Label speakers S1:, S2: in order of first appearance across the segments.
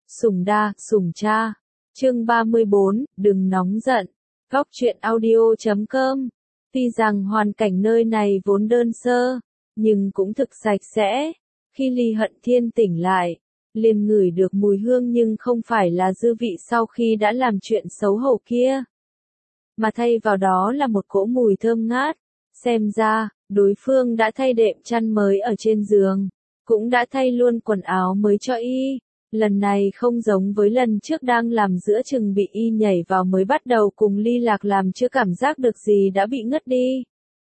S1: Sủng đa, sủng cha. Chương 34, đừng nóng giận. Góc truyện audio.com. Tuy rằng hoàn cảnh nơi này vốn đơn sơ, nhưng cũng thực sạch sẽ. Khi Ly Hận Thiên tỉnh lại, liền ngửi được mùi hương nhưng không phải là dư vị sau khi đã làm chuyện xấu hổ kia, mà thay vào đó là một cỗ mùi thơm ngát. Xem ra, đối phương đã thay đệm chăn mới ở trên giường, cũng đã thay luôn quần áo mới cho y. Lần này không giống với lần trước đang làm giữa chừng bị y nhảy vào mới bắt đầu cùng Ly Lạc làm chưa cảm giác được gì đã bị ngất đi.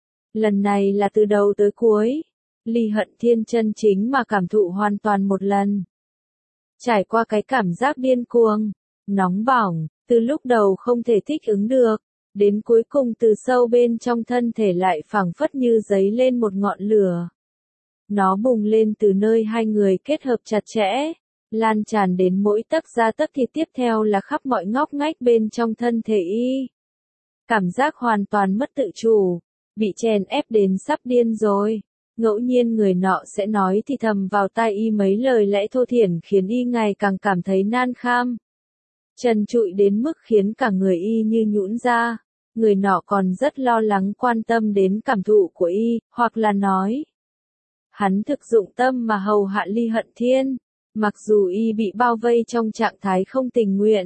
S1: Lần này là từ đầu tới cuối, Ly Hận Thiên chân chính mà cảm thụ hoàn toàn một lần. Trải qua cái cảm giác điên cuồng, nóng bỏng, từ lúc đầu không thể thích ứng được, đến cuối cùng từ sâu bên trong thân thể lại phảng phất như dấy lên một ngọn lửa. Nó bùng lên từ nơi hai người kết hợp chặt chẽ, lan tràn đến mỗi tấc da tấc thịt, tiếp theo là khắp mọi ngóc ngách bên trong thân thể y. Cảm giác hoàn toàn mất tự chủ, bị chèn ép đến sắp điên rồi. Ngẫu nhiên người nọ sẽ nói thì thầm vào tai y mấy lời lẽ thô thiển khiến y ngày càng cảm thấy nan kham. Trần trụi đến mức khiến cả người y như nhũn ra. Người nọ còn rất lo lắng quan tâm đến cảm thụ của y, hoặc là nói hắn thực dụng tâm mà hầu hạ Ly Hận Thiên. Mặc dù y bị bao vây trong trạng thái không tình nguyện,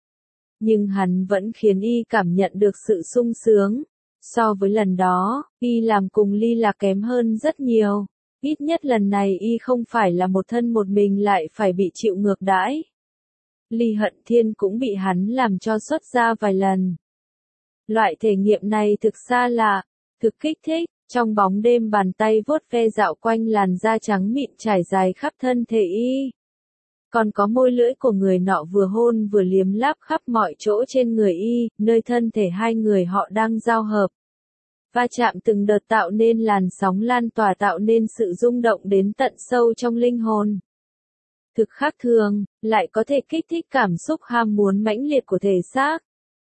S1: nhưng hắn vẫn khiến y cảm nhận được sự sung sướng. So với lần đó, y làm cùng Ly Lạc kém hơn rất nhiều. Ít nhất lần này y không phải là một thân một mình lại phải bị chịu ngược đãi. Ly Hận Thiên cũng bị hắn làm cho xuất ra vài lần. Loại thể nghiệm này thực xa lạ, thực kích thích. Trong bóng đêm bàn tay vuốt ve dạo quanh làn da trắng mịn trải dài khắp thân thể y. Còn có môi lưỡi của người nọ vừa hôn vừa liếm láp khắp mọi chỗ trên người y, nơi thân thể hai người họ đang giao hợp. Va chạm từng đợt tạo nên làn sóng lan tỏa, tạo nên sự rung động đến tận sâu trong linh hồn. Thực khác thường, lại có thể kích thích cảm xúc ham muốn mãnh liệt của thể xác.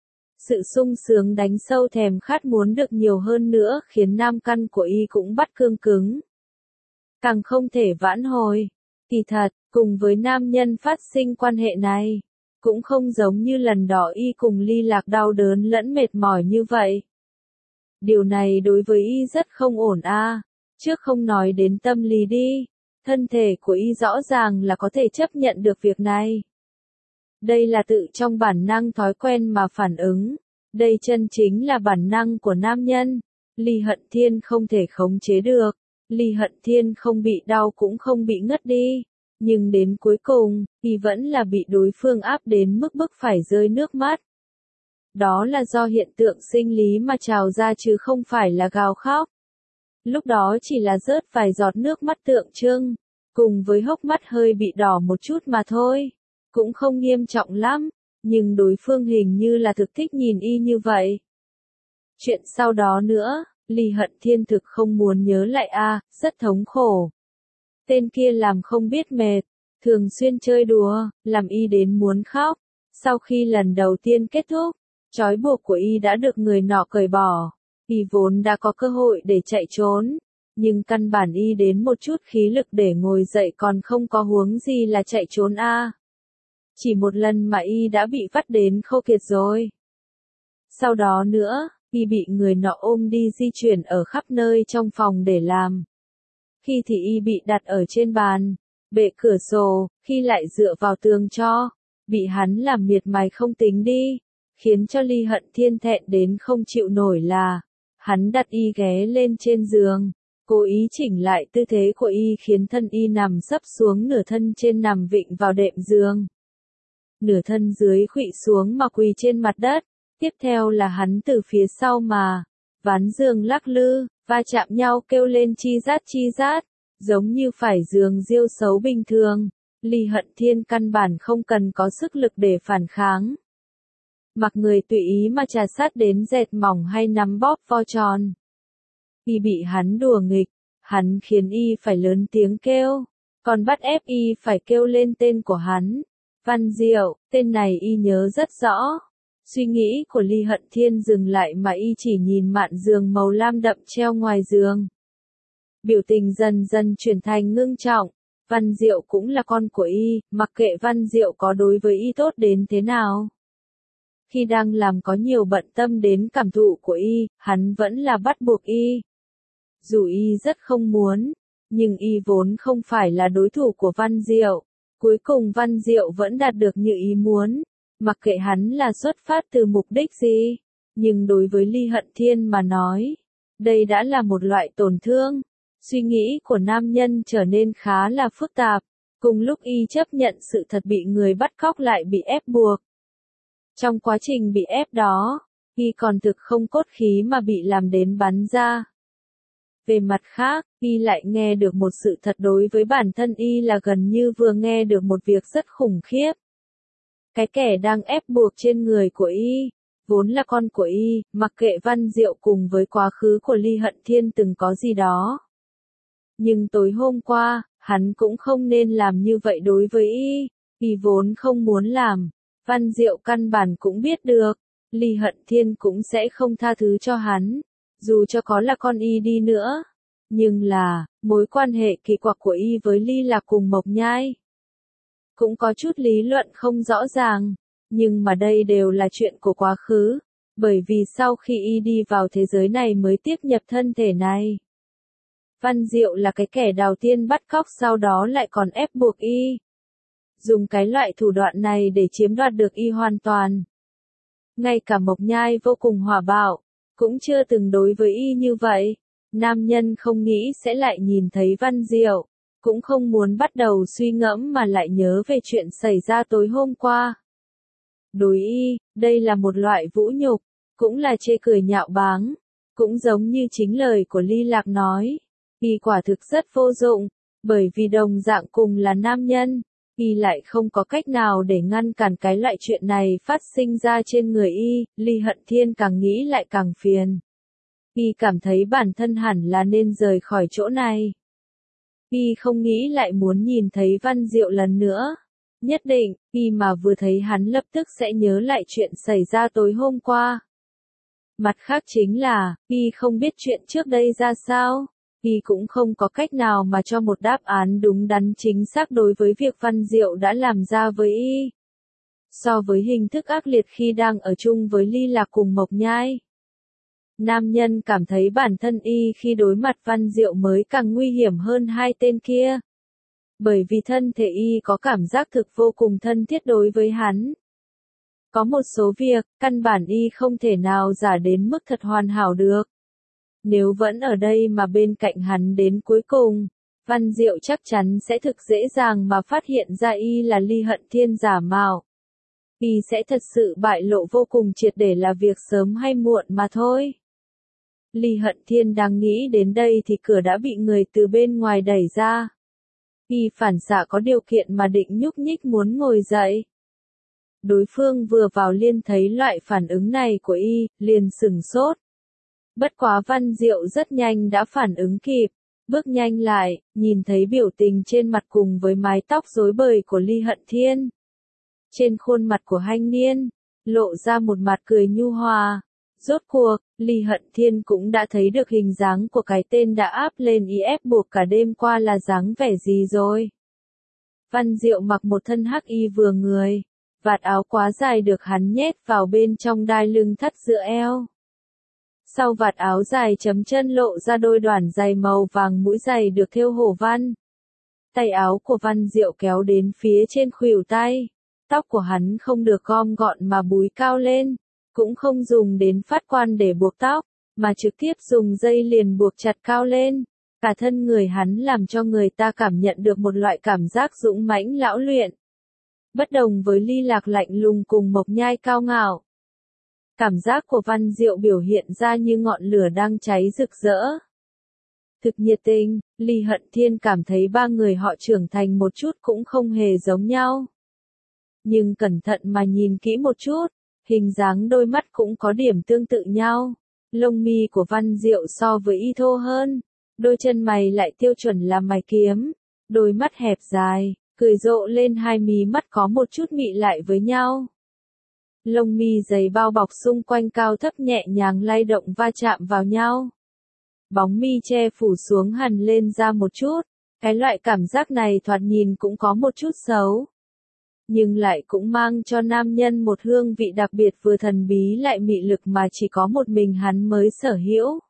S1: Sự sung sướng đánh sâu thèm khát muốn được nhiều hơn nữa khiến nam căn của y cũng bắt cương cứng. Càng không thể vãn hồi. Kỳ thật, cùng với nam nhân phát sinh quan hệ này, cũng không giống như lần đó y cùng Ly Lạc đau đớn lẫn mệt mỏi như vậy. Điều này đối với y rất không ổn a. Trước không nói đến tâm lý đi, thân thể của y rõ ràng là có thể chấp nhận được việc này. Đây là tự trong bản năng thói quen mà phản ứng. Đây chân chính là bản năng của nam nhân. Ly Hận Thiên không thể khống chế được. Ly Hận Thiên không bị đau cũng không bị ngất đi. Nhưng đến cuối cùng, y vẫn là bị đối phương áp đến mức bức phải rơi nước mắt. Đó là do hiện tượng sinh lý mà trào ra chứ không phải là gào khóc. Lúc đó chỉ là rớt vài giọt nước mắt tượng trưng, cùng với hốc mắt hơi bị đỏ một chút mà thôi. Cũng không nghiêm trọng lắm, nhưng đối phương hình như là thực thích nhìn y như vậy. Chuyện sau đó nữa, Ly Hận Thiên thực không muốn nhớ lại a, rất thống khổ. Tên kia làm không biết mệt, thường xuyên chơi đùa, làm y đến muốn khóc. Sau khi lần đầu tiên kết thúc, trói buộc của y đã được người nọ cởi bỏ. Y vốn đã có cơ hội để chạy trốn, nhưng căn bản y đến một chút khí lực để ngồi dậy còn không có huống gì là chạy trốn a. Chỉ một lần mà y đã bị vắt đến khô kiệt rồi. Sau đó nữa, y bị người nọ ôm đi di chuyển ở khắp nơi trong phòng để làm. Khi thì y bị đặt ở trên bàn, bệ cửa sổ, khi lại dựa vào tường cho, bị hắn làm miệt mài không tính đi, khiến cho Ly Hận Thiên thẹn đến không chịu nổi là, hắn đặt y ghé lên trên giường, cố ý chỉnh lại tư thế của y khiến thân y nằm sấp xuống, nửa thân trên nằm vịn vào đệm giường. Nửa thân dưới khuỵu xuống mà quỳ trên mặt đất, tiếp theo là hắn từ phía sau mà, ván giường lắc lư, va chạm nhau kêu lên chi rát, giống như phải giường diêu xấu bình thường. Ly Hận Thiên căn bản không cần có sức lực để phản kháng. Mặc người tùy ý mà trà sát đến dệt mỏng hay nắm bóp vo tròn. Y bị hắn đùa nghịch, hắn khiến y phải lớn tiếng kêu, còn bắt ép y phải kêu lên tên của hắn. Văn Diệu, tên này y nhớ rất rõ. Suy nghĩ của Ly Hận Thiên dừng lại mà y chỉ nhìn mạn giường màu lam đậm treo ngoài giường. Biểu tình dần dần chuyển thành ngưng trọng. Văn Diệu cũng là con của y, mặc kệ Văn Diệu có đối với y tốt đến thế nào. Khi đang làm có nhiều bận tâm đến cảm thụ của y, hắn vẫn là bắt buộc y. Dù y rất không muốn, nhưng y vốn không phải là đối thủ của Văn Diệu. Cuối cùng Văn Diệu vẫn đạt được như ý muốn, mặc kệ hắn là xuất phát từ mục đích gì. Nhưng đối với Ly Hận Thiên mà nói, đây đã là một loại tổn thương. Suy nghĩ của nam nhân trở nên khá là phức tạp, cùng lúc y chấp nhận sự thật bị người bắt cóc lại bị ép buộc. Trong quá trình bị ép đó, y còn thực không cốt khí mà bị làm đến bắn ra. Về mặt khác, y lại nghe được một sự thật đối với bản thân y là gần như vừa nghe được một việc rất khủng khiếp. Cái kẻ đang ép buộc trên người của y, vốn là con của y, mặc kệ Văn Diệu cùng với quá khứ của Ly Hận Thiên từng có gì đó. Nhưng tối hôm qua, hắn cũng không nên làm như vậy đối với y vốn không muốn làm. Văn Diệu căn bản cũng biết được, Ly Hận Thiên cũng sẽ không tha thứ cho hắn, dù cho có là con y đi nữa. Nhưng là, mối quan hệ kỳ quặc của y với Ly Lạc cùng Mộc Nhai cũng có chút lý luận không rõ ràng, nhưng mà đây đều là chuyện của quá khứ, bởi vì sau khi y đi vào thế giới này mới tiếp nhập thân thể này. Văn Diệu là cái kẻ đầu tiên bắt cóc sau đó lại còn ép buộc y. Dùng cái loại thủ đoạn này để chiếm đoạt được y hoàn toàn. Ngay cả Mộc Nhai vô cùng hỏa bạo, cũng chưa từng đối với y như vậy. Nam nhân không nghĩ sẽ lại nhìn thấy Văn Diệu, cũng không muốn bắt đầu suy ngẫm mà lại nhớ về chuyện xảy ra tối hôm qua. Đối y, đây là một loại vũ nhục, cũng là chê cười nhạo báng, cũng giống như chính lời của Ly Lạc nói. Y quả thực rất vô dụng, bởi vì đồng dạng cùng là nam nhân, y lại không có cách nào để ngăn cản cái loại chuyện này phát sinh ra trên người y. Ly Hận Thiên càng nghĩ lại càng phiền. Y cảm thấy bản thân hẳn là nên rời khỏi chỗ này. Y không nghĩ lại muốn nhìn thấy Văn Diệu lần nữa. Nhất định, y mà vừa thấy hắn lập tức sẽ nhớ lại chuyện xảy ra tối hôm qua. Mặt khác chính là, y không biết chuyện trước đây ra sao. Y cũng không có cách nào mà cho một đáp án đúng đắn chính xác đối với việc Văn Diệu đã làm ra với y. So với hình thức ác liệt khi đang ở chung với Ly Lạc cùng Mộc Nhai, nam nhân cảm thấy bản thân y khi đối mặt Văn Diệu mới càng nguy hiểm hơn hai tên kia. Bởi vì thân thể y có cảm giác thực vô cùng thân thiết đối với hắn. Có một số việc, căn bản y không thể nào giả đến mức thật hoàn hảo được. Nếu vẫn ở đây mà bên cạnh hắn đến cuối cùng, Văn Diệu chắc chắn sẽ thực dễ dàng mà phát hiện ra y là Ly Hận Thiên giả mạo. Y sẽ thật sự bại lộ vô cùng triệt để là việc sớm hay muộn mà thôi. Ly Hận Thiên đang nghĩ đến đây thì cửa đã bị người từ bên ngoài đẩy ra. Y phản xạ có điều kiện mà định nhúc nhích muốn ngồi dậy. Đối phương vừa vào liền thấy loại phản ứng này của y, liền sửng sốt. Bất quá Văn Diệu rất nhanh đã phản ứng kịp, bước nhanh lại, nhìn thấy biểu tình trên mặt cùng với mái tóc rối bời của Ly Hận Thiên. Trên khuôn mặt của thanh niên, lộ ra một mặt cười nhu hòa. Rốt cuộc, Ly Hận Thiên cũng đã thấy được hình dáng của cái tên đã áp lên y ép buộc cả đêm qua là dáng vẻ gì rồi. Văn Diệu mặc một thân hắc y vừa người, vạt áo quá dài được hắn nhét vào bên trong đai lưng thắt giữa eo. Sau vạt áo dài chấm chân lộ ra đôi đoản giày màu vàng mũi giày được thêu hổ văn. Tay áo của Văn Diệu kéo đến phía trên khuỷu tay. Tóc của hắn không được gom gọn mà búi cao lên, cũng không dùng đến phát quan để buộc tóc, mà trực tiếp dùng dây liền buộc chặt cao lên. Cả thân người hắn làm cho người ta cảm nhận được một loại cảm giác dũng mãnh lão luyện. Bất đồng với Ly Lạc lạnh lùng cùng Mộc Nhai cao ngạo. Cảm giác của Văn Diệu biểu hiện ra như ngọn lửa đang cháy rực rỡ. Thực nhiệt tình, Ly Hận Thiên cảm thấy ba người họ trưởng thành một chút cũng không hề giống nhau. Nhưng cẩn thận mà nhìn kỹ một chút, hình dáng đôi mắt cũng có điểm tương tự nhau. Lông mi của Văn Diệu so với y thô hơn, đôi chân mày lại tiêu chuẩn là mày kiếm, đôi mắt hẹp dài, cười rộ lên hai mí mắt có một chút mị lại với nhau. Lông mi dày bao bọc xung quanh cao thấp nhẹ nhàng lay động va chạm vào nhau. Bóng mi che phủ xuống hằn lên ra một chút, Cái loại cảm giác này thoạt nhìn cũng có một chút xấu, nhưng lại cũng mang cho nam nhân một hương vị đặc biệt vừa thần bí lại mị lực mà chỉ có một mình hắn mới sở hữu.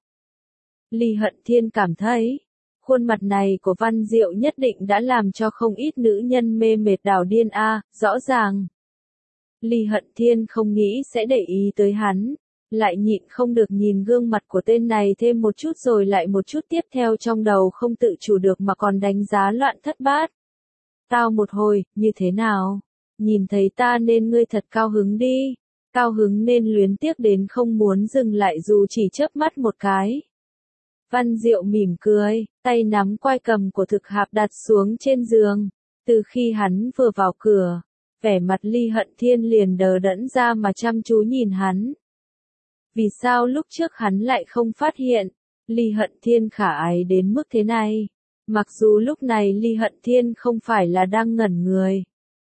S1: Ly Hận Thiên cảm thấy, khuôn mặt này của Văn Diệu nhất định đã làm cho không ít nữ nhân mê mệt đảo điên rõ ràng. Ly Hận Thiên không nghĩ sẽ để ý tới hắn, lại nhịn không được nhìn gương mặt của tên này thêm một chút rồi lại một chút, tiếp theo trong đầu không tự chủ được mà còn đánh giá loạn thất bát. Tao một hồi, như thế nào? Nhìn thấy ta nên ngươi thật cao hứng đi, cao hứng nên luyến tiếc đến không muốn dừng lại dù chỉ chớp mắt một cái. Văn Diệu mỉm cười, tay nắm quai cầm của Thực Hạp đặt xuống trên giường. Từ khi hắn vừa vào cửa, vẻ mặt Ly Hận Thiên liền đờ đẫn ra mà chăm chú nhìn hắn. Vì sao lúc trước hắn lại không phát hiện, Ly Hận Thiên khả ái đến mức thế này? Mặc dù lúc này Ly Hận Thiên không phải là đang ngẩn người,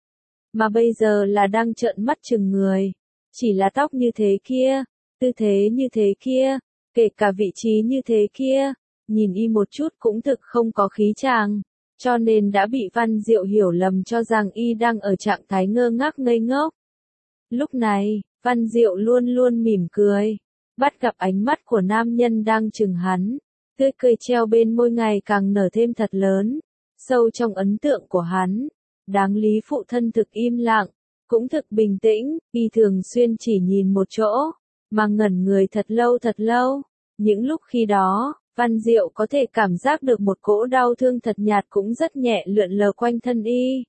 S1: mà bây giờ là đang trợn mắt chừng người. Chỉ là tóc như thế kia, tư thế như thế kia, kể cả vị trí như thế kia, nhìn y một chút cũng thực không có khí chàng, cho nên đã bị Văn Diệu hiểu lầm cho rằng y đang ở trạng thái ngơ ngác ngây ngốc. Lúc này, Văn Diệu luôn luôn mỉm cười, bắt gặp ánh mắt của nam nhân đang chừng hắn, tươi cười treo bên môi ngày càng nở thêm thật lớn, sâu trong ấn tượng của hắn. Đáng lý phụ thân thực im lặng, cũng thực bình tĩnh, y thường xuyên chỉ nhìn một chỗ, mà ngẩn người thật lâu. Những lúc khi đó, Văn Diệu có thể cảm giác được một cỗ đau thương thật nhạt cũng rất nhẹ lượn lờ quanh thân y.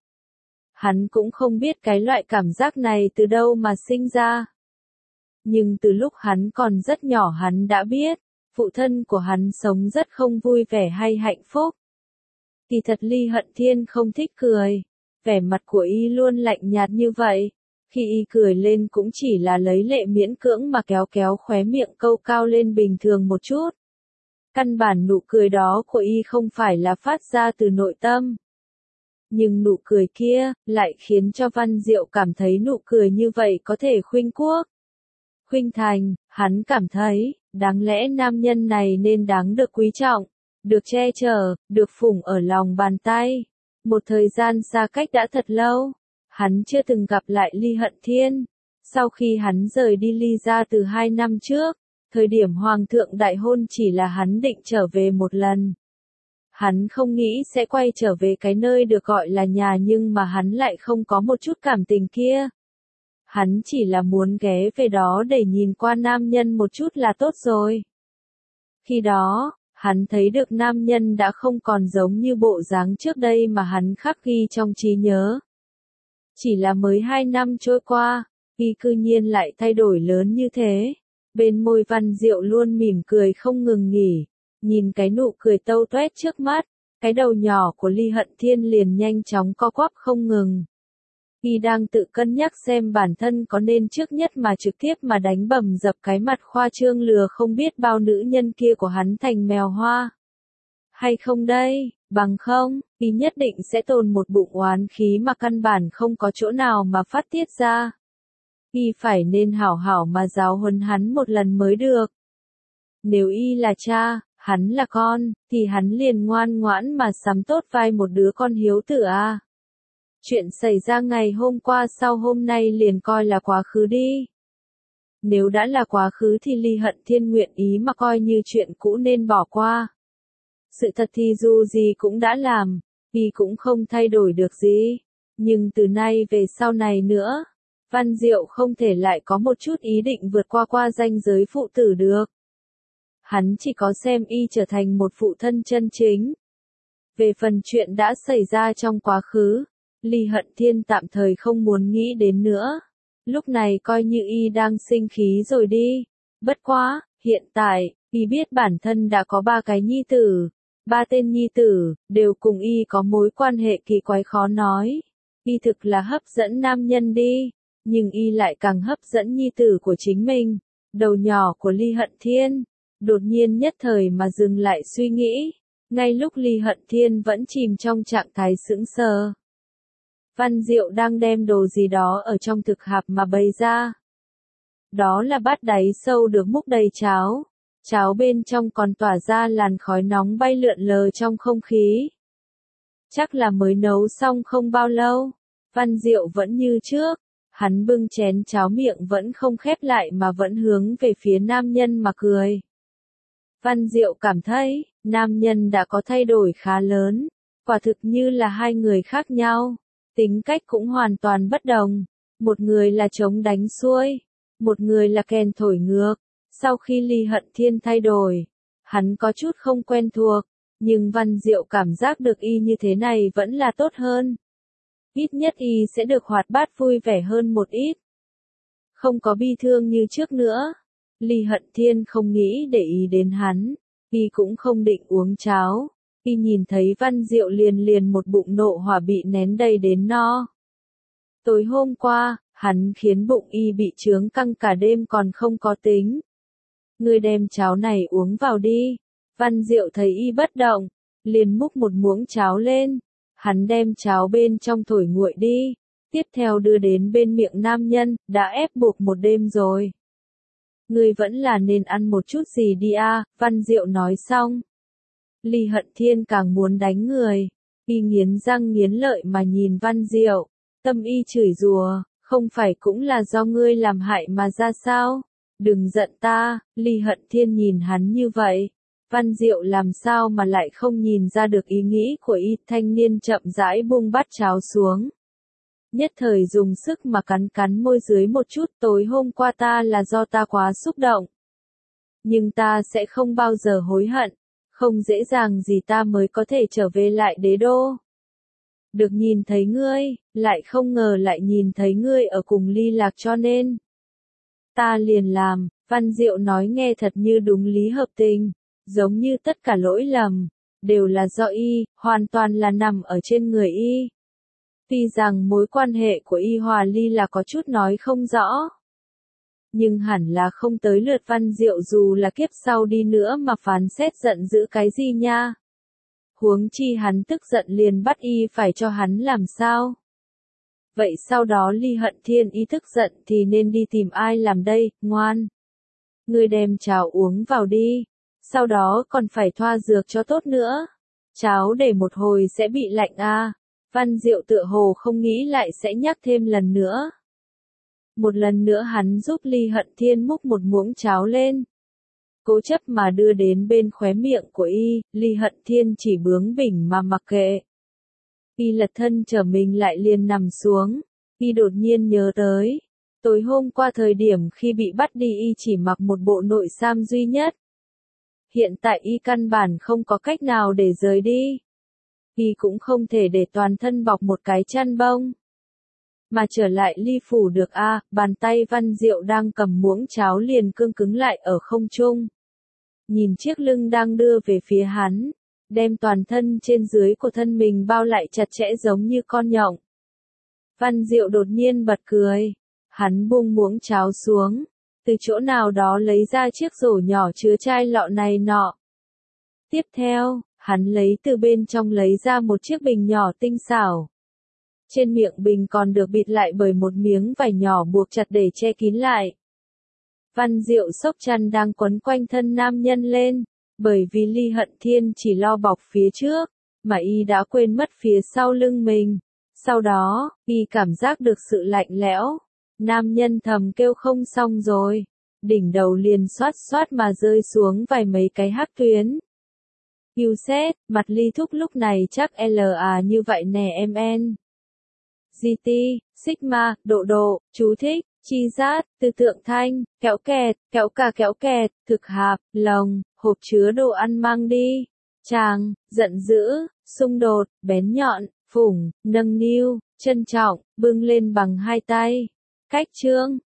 S1: Hắn cũng không biết cái loại cảm giác này từ đâu mà sinh ra. Nhưng từ lúc hắn còn rất nhỏ hắn đã biết, phụ thân của hắn sống rất không vui vẻ hay hạnh phúc. Kỳ thật Ly Hận Thiên không thích cười, vẻ mặt của y luôn lạnh nhạt như vậy. Khi y cười lên cũng chỉ là lấy lệ miễn cưỡng mà kéo kéo khóe miệng câu cao lên bình thường một chút. Căn bản nụ cười đó của y không phải là phát ra từ nội tâm. Nhưng nụ cười kia, lại khiến cho Văn Diệu cảm thấy nụ cười như vậy có thể khuynh quốc, khuynh thành, hắn cảm thấy, đáng lẽ nam nhân này nên đáng được quý trọng, được che chở, được phụng ở lòng bàn tay. Một thời gian xa cách đã thật lâu, hắn chưa từng gặp lại Ly Hận Thiên. Sau khi hắn rời đi Ly gia từ 2 năm trước, thời điểm Hoàng thượng đại hôn chỉ là hắn định trở về một lần. Hắn không nghĩ sẽ quay trở về cái nơi được gọi là nhà nhưng mà hắn lại không có một chút cảm tình kia. Hắn chỉ là muốn ghé về đó để nhìn qua nam nhân một chút là tốt rồi. Khi đó, hắn thấy được nam nhân đã không còn giống như bộ dáng trước đây mà hắn khắc ghi trong trí nhớ. Chỉ là mới 2 năm trôi qua, y cư nhiên lại thay đổi lớn như thế. Bên môi Văn Diệu luôn mỉm cười không ngừng nghỉ, nhìn cái nụ cười tâu toét trước mắt, cái đầu nhỏ của Ly Hận Thiên liền nhanh chóng co quắp không ngừng. Y đang tự cân nhắc xem bản thân có nên trước nhất mà trực tiếp mà đánh bầm dập cái mặt khoa trương lừa không biết bao nữ nhân kia của hắn thành mèo hoa. Hay không đây, bằng không, y nhất định sẽ tồn một bụng oán khí mà căn bản không có chỗ nào mà phát tiết ra. Y phải nên hảo hảo mà giáo huấn hắn một lần mới được. Nếu y là cha, hắn là con, thì hắn liền ngoan ngoãn mà sắm tốt vai một đứa con hiếu tử a. Chuyện xảy ra ngày hôm qua sau hôm nay liền coi là quá khứ đi. Nếu đã là quá khứ thì Ly Hận Thiên nguyện ý mà coi như chuyện cũ nên bỏ qua. Sự thật thì dù gì cũng đã làm, y cũng không thay đổi được gì. Nhưng từ nay về sau này nữa, Văn Diệu không thể lại có một chút ý định vượt qua ranh giới phụ tử được. Hắn chỉ có xem y trở thành một phụ thân chân chính. Về phần chuyện đã xảy ra trong quá khứ, Ly Hận Thiên tạm thời không muốn nghĩ đến nữa. Lúc này coi như y đang sinh khí rồi đi. Bất quá, hiện tại, y biết bản thân đã có 3 cái nhi tử. 3 tên nhi tử, đều cùng y có mối quan hệ kỳ quái khó nói. Y thực là hấp dẫn nam nhân đi, nhưng y lại càng hấp dẫn nhi tử của chính mình. Đầu nhỏ của Ly Hận Thiên, đột nhiên nhất thời mà dừng lại suy nghĩ. Ngay lúc Ly Hận Thiên vẫn chìm trong trạng thái sững sờ. Văn Diệu đang đem đồ gì đó ở trong thực hạp mà bày ra. Đó là bát đáy sâu được múc đầy cháo. Cháo bên trong còn tỏa ra làn khói nóng bay lượn lờ trong không khí. Chắc là mới nấu xong không bao lâu. Văn Diệu vẫn như trước. Hắn bưng chén cháo miệng vẫn không khép lại mà vẫn hướng về phía nam nhân mà cười. Văn Diệu cảm thấy, nam nhân đã có thay đổi khá lớn. Quả thực như là hai người khác nhau. Tính cách cũng hoàn toàn bất đồng. Một người là trống đánh xuôi. Một người là kèn thổi ngược. Sau khi Ly Hận Thiên thay đổi, hắn có chút không quen thuộc. Nhưng Văn Diệu cảm giác được y như thế này vẫn là tốt hơn. Ít nhất y sẽ được hoạt bát vui vẻ hơn một ít. Không có bi thương như trước nữa. Ly Hận Thiên không nghĩ để ý đến hắn. Y cũng không định uống cháo. Y nhìn thấy Văn Diệu liền một bụng nộ hỏa bị nén đầy đến no. Tối hôm qua, hắn khiến bụng y bị chướng căng cả đêm còn không có tính. Ngươi đem cháo này uống vào đi. Văn Diệu thấy y bất động, liền múc một muỗng cháo lên. Hắn đem cháo bên trong thổi nguội đi. Tiếp theo đưa đến bên miệng nam nhân, đã ép buộc một đêm rồi. Ngươi vẫn là nên ăn một chút gì đi a, Văn Diệu nói xong. Ly Hận Thiên càng muốn đánh người. Y nghiến răng nghiến lợi mà nhìn Văn Diệu. Tâm y chửi rủa, không phải cũng là do ngươi làm hại mà ra sao? Đừng giận ta, Ly Hận Thiên nhìn hắn như vậy. Văn Diệu làm sao mà lại không nhìn ra được ý nghĩ của y, thanh niên chậm rãi buông bát cháo xuống. Nhất thời dùng sức mà cắn môi dưới một chút, tối hôm qua ta là do ta quá xúc động. Nhưng ta sẽ không bao giờ hối hận, không dễ dàng gì ta mới có thể trở về lại đế đô. Được nhìn thấy ngươi, lại không ngờ lại nhìn thấy ngươi ở cùng Ly Lạc cho nên. Ta liền làm, Văn Diệu nói nghe thật như đúng lý hợp tình, giống như tất cả lỗi lầm, đều là do y, hoàn toàn là nằm ở trên người y. Tuy rằng mối quan hệ của y hòa Ly là có chút nói không rõ. Nhưng hẳn là không tới lượt Văn Diệu dù là kiếp sau đi nữa mà phán xét giận dữ cái gì nha. Huống chi hắn tức giận liền bắt y phải cho hắn làm sao. Vậy sau đó Ly Hận Thiên y tức giận thì nên đi tìm ai làm đây, ngoan. Ngươi đem cháo uống vào đi, sau đó còn phải thoa dược cho tốt nữa. Cháo để một hồi sẽ bị lạnh à. Văn Diệu tựa hồ không nghĩ lại sẽ nhắc thêm lần nữa. Một lần nữa hắn giúp Ly Hận Thiên múc một muỗng cháo lên. Cố chấp mà đưa đến bên khóe miệng của y, Ly Hận Thiên chỉ bướng bỉnh mà mặc kệ. Y lật thân trở mình lại liền nằm xuống. Y đột nhiên nhớ tới. Tối hôm qua thời điểm khi bị bắt đi y chỉ mặc một bộ nội sam duy nhất. Hiện tại y căn bản không có cách nào để rời đi. Y cũng không thể để toàn thân bọc một cái chăn bông. Mà trở lại Ly phủ được a, bàn tay Văn Diệu đang cầm muỗng cháo liền cương cứng lại ở không trung. Nhìn chiếc lưng đang đưa về phía hắn, đem toàn thân trên dưới của thân mình bao lại chặt chẽ giống như con nhộng. Văn Diệu đột nhiên bật cười, hắn buông muỗng cháo xuống, từ chỗ nào đó lấy ra chiếc rổ nhỏ chứa chai lọ này nọ. Tiếp theo, hắn lấy từ bên trong lấy ra một chiếc bình nhỏ tinh xảo. Trên miệng bình còn được bịt lại bởi một miếng vải nhỏ buộc chặt để che kín lại. Văn Diệu xốc chăn đang quấn quanh thân nam nhân lên, bởi vì Ly Hận Thiên chỉ lo bọc phía trước, mà y đã quên mất phía sau lưng mình. Sau đó, y cảm giác được sự lạnh lẽo. Nam nhân thầm kêu không xong rồi. Đỉnh đầu liền xoát xoát mà rơi xuống vài mấy cái hắc tuyến. Yêu xét, mặt Ly Thúc lúc này chắc LA như vậy nè em en. GT, Sigma, độ, chú thích, chi giác, tư tượng thanh, kéo kẹt, thực hạp, lồng, hộp chứa đồ ăn mang đi. Chàng, giận dữ, xung đột, bén nhọn, phủng, nâng niu, trân trọng, bưng lên bằng hai tay. Cách chương